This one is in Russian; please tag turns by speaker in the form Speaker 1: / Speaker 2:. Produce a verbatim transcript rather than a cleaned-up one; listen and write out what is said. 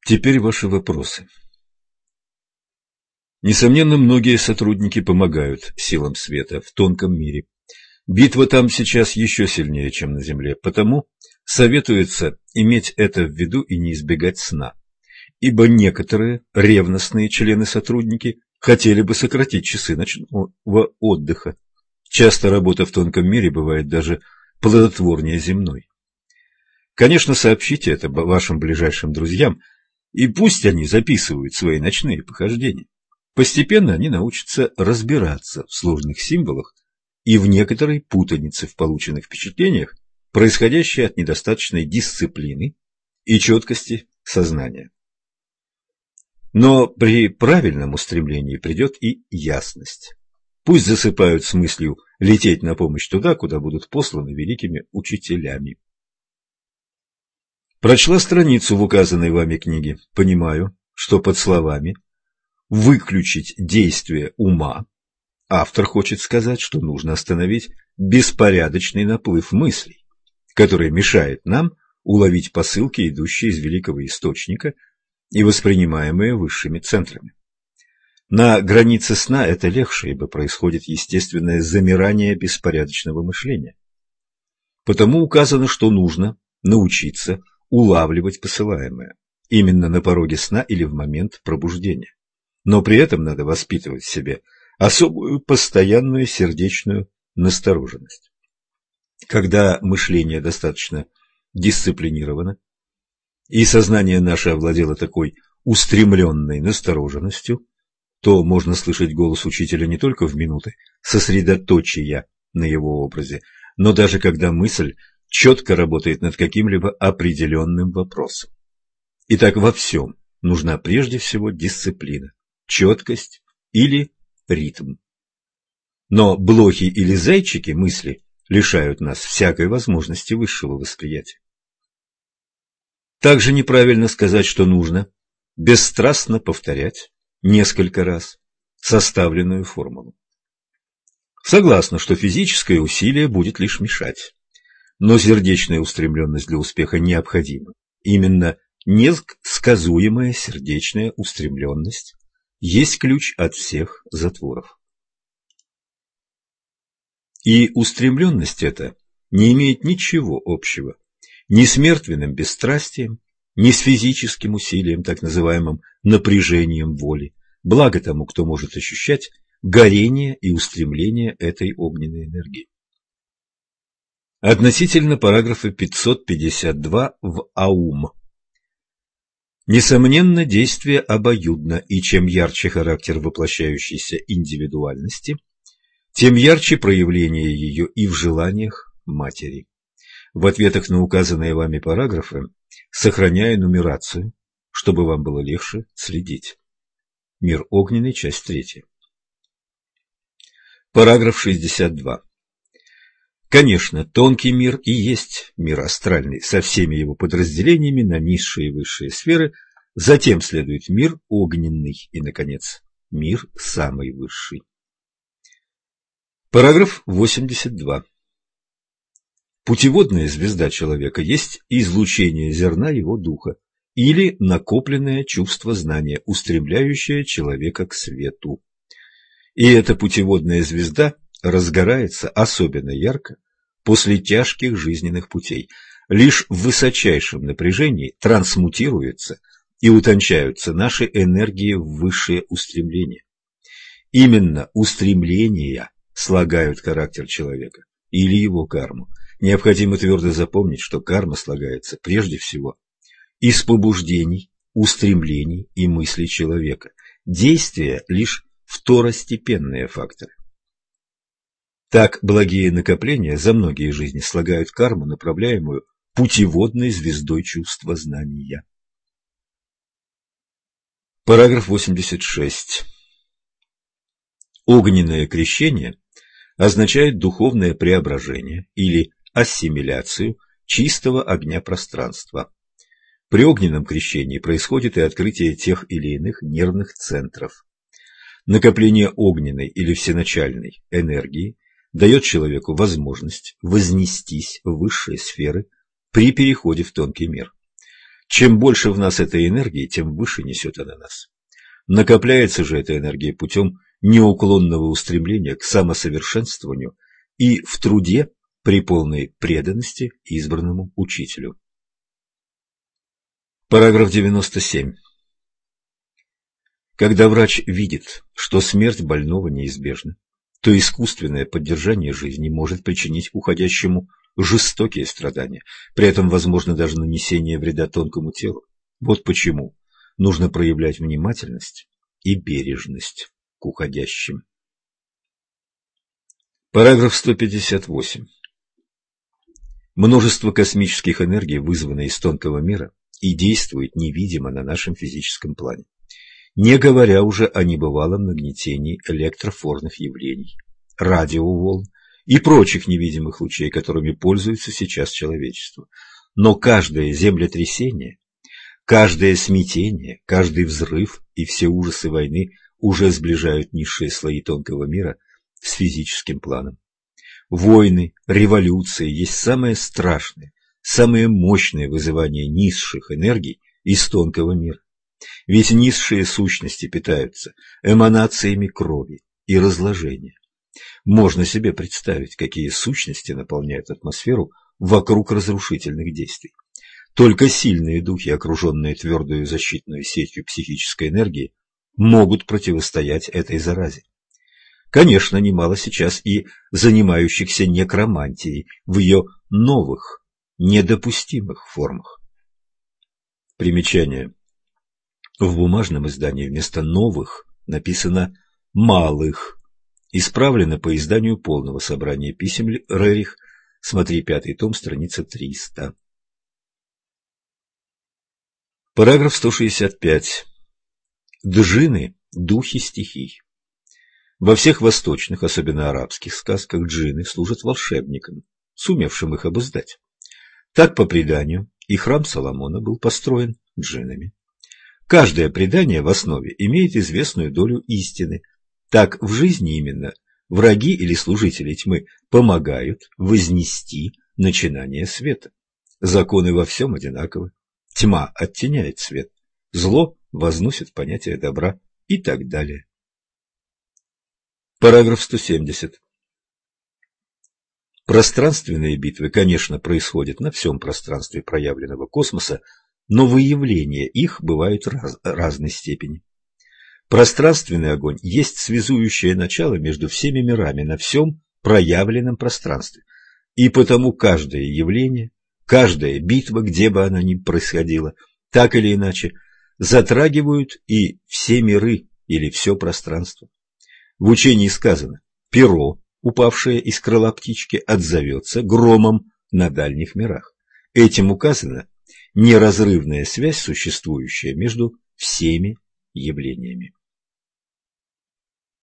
Speaker 1: Теперь ваши вопросы. Несомненно, многие сотрудники помогают силам света в тонком мире. Битва там сейчас еще сильнее, чем на Земле, потому советуется иметь это в виду и не избегать сна. Ибо некоторые ревностные члены-сотрудники хотели бы сократить часы ночного отдыха. Часто работа в тонком мире бывает даже плодотворнее земной. Конечно, сообщите это вашим ближайшим друзьям, и пусть они записывают свои ночные похождения. Постепенно они научатся разбираться в сложных символах и в некоторой путанице в полученных впечатлениях, происходящей от недостаточной дисциплины и четкости сознания. Но при правильном устремлении придет и ясность. Пусть засыпают с мыслью лететь на помощь туда, куда будут посланы великими учителями. Прочла страницу в указанной вами книге. Понимаю, что под словами «выключить действие ума» автор хочет сказать, что нужно остановить беспорядочный наплыв мыслей, который мешает нам уловить посылки, идущие из великого источника и воспринимаемые высшими центрами. На границе сна это легче, ибо происходит естественное замирание беспорядочного мышления. Потому указано, что нужно научиться улавливать посылаемое именно на пороге сна или в момент пробуждения. Но при этом надо воспитывать в себе особую постоянную сердечную настороженность. Когда мышление достаточно дисциплинировано, и сознание наше овладело такой устремленной настороженностью, то можно слышать голос учителя не только в минуты сосредоточия на его образе, но даже когда мысль четко работает над каким-либо определенным вопросом. Итак, во всем нужна прежде всего дисциплина, четкость или ритм. Но блохи или зайчики мысли лишают нас всякой возможности высшего восприятия. Также неправильно сказать, что нужно бесстрастно повторять несколько раз составленную формулу. Согласна, что физическое усилие будет лишь мешать, но сердечная устремленность для успеха необходима. Именно несказуемая сердечная устремленность есть ключ от всех затворов. И устремленность эта не имеет ничего общего ни с мертвенным бесстрастием, ни с физическим усилием, так называемым напряжением воли, благо тому, кто может ощущать горение и устремление этой огненной энергии. Относительно параграфа пятьсот пятьдесят два в АУМ. Несомненно, действие обоюдно, и чем ярче характер воплощающейся индивидуальности, тем ярче проявление ее и в желаниях матери. В ответах на указанные вами параграфы сохраняю нумерацию, чтобы вам было легче следить. Мир огненный, часть третья. Параграф шестьдесят два. Конечно, тонкий мир и есть мир астральный, со всеми его подразделениями на низшие и высшие сферы, затем следует мир огненный и, наконец, мир самый высший. Параграф восемьдесят два. Путеводная звезда человека есть излучение зерна его духа или накопленное чувство знания, устремляющее человека к свету. И эта путеводная звезда разгорается особенно ярко после тяжких жизненных путей. Лишь в высочайшем напряжении трансмутируются и утончаются наши энергии в высшие устремления. Именно устремления слагают характер человека или его карму. Необходимо твердо запомнить, что карма слагается прежде всего из побуждений, устремлений и мыслей человека. Действия лишь второстепенные факторы. Так благие накопления за многие жизни слагают карму, направляемую путеводной звездой чувства знания. Параграф восемьдесят шесть. Огненное крещение означает духовное преображение или ассимиляцию чистого огня пространства. При огненном крещении происходит и открытие тех или иных нервных центров. Накопление огненной или всеначальной энергии дает человеку возможность вознестись в высшие сферы при переходе в тонкий мир. Чем больше в нас этой энергии, тем выше несет она нас. Накопляется же эта энергия путем неуклонного устремления к самосовершенствованию и в труде при полной преданности избранному учителю. Параграф девяносто семь. Когда врач видит, что смерть больного неизбежна, то искусственное поддержание жизни может причинить уходящему жестокие страдания, при этом возможно даже нанесение вреда тонкому телу. Вот почему нужно проявлять внимательность и бережность к уходящим. Параграф сто пятьдесят восемь. Множество космических энергий вызвано из тонкого мира и действует невидимо на нашем физическом плане, не говоря уже о небывалом нагнетении электрофорных явлений, радиоволн и прочих невидимых лучей, которыми пользуется сейчас человечество. Но каждое землетрясение, каждое смятение, каждый взрыв и все ужасы войны уже сближают низшие слои тонкого мира с физическим планом. Войны, революции есть самое страшное, самое мощное вызывание низших энергий из тонкого мира. Ведь низшие сущности питаются эманациями крови и разложения. Можно себе представить, какие сущности наполняют атмосферу вокруг разрушительных действий. Только сильные духи, окруженные твердой защитной сетью психической энергии, могут противостоять этой заразе. Конечно, немало сейчас и занимающихся некромантией в ее новых, недопустимых формах. Примечание. В бумажном издании вместо «новых» написано «малых». Исправлено по изданию полного собрания писем Рерих. Смотри пятый том, страница триста. Параграф сто шестьдесят пять. Джинны – духи стихий. Во всех восточных, особенно арабских сказках, джинны служат волшебникам, сумевшим их обуздать. Так, по преданию, и храм Соломона был построен джиннами. Каждое предание в основе имеет известную долю истины. Так в жизни именно враги или служители тьмы помогают вознести начинание света. Законы во всем одинаковы. Тьма оттеняет свет, зло возносит понятие добра и так далее. Параграф сто семьдесят. Пространственные битвы, конечно, происходят на всем пространстве проявленного космоса, но выявления их бывают раз, разной степени. Пространственный огонь есть связующее начало между всеми мирами на всем проявленном пространстве, и потому каждое явление, каждая битва, где бы она ни происходила, так или иначе, затрагивают и все миры или все пространство. В учении сказано: перо, упавшее из крыла птички, отзовется громом на дальних мирах. Этим указана неразрывная связь, существующая между всеми явлениями.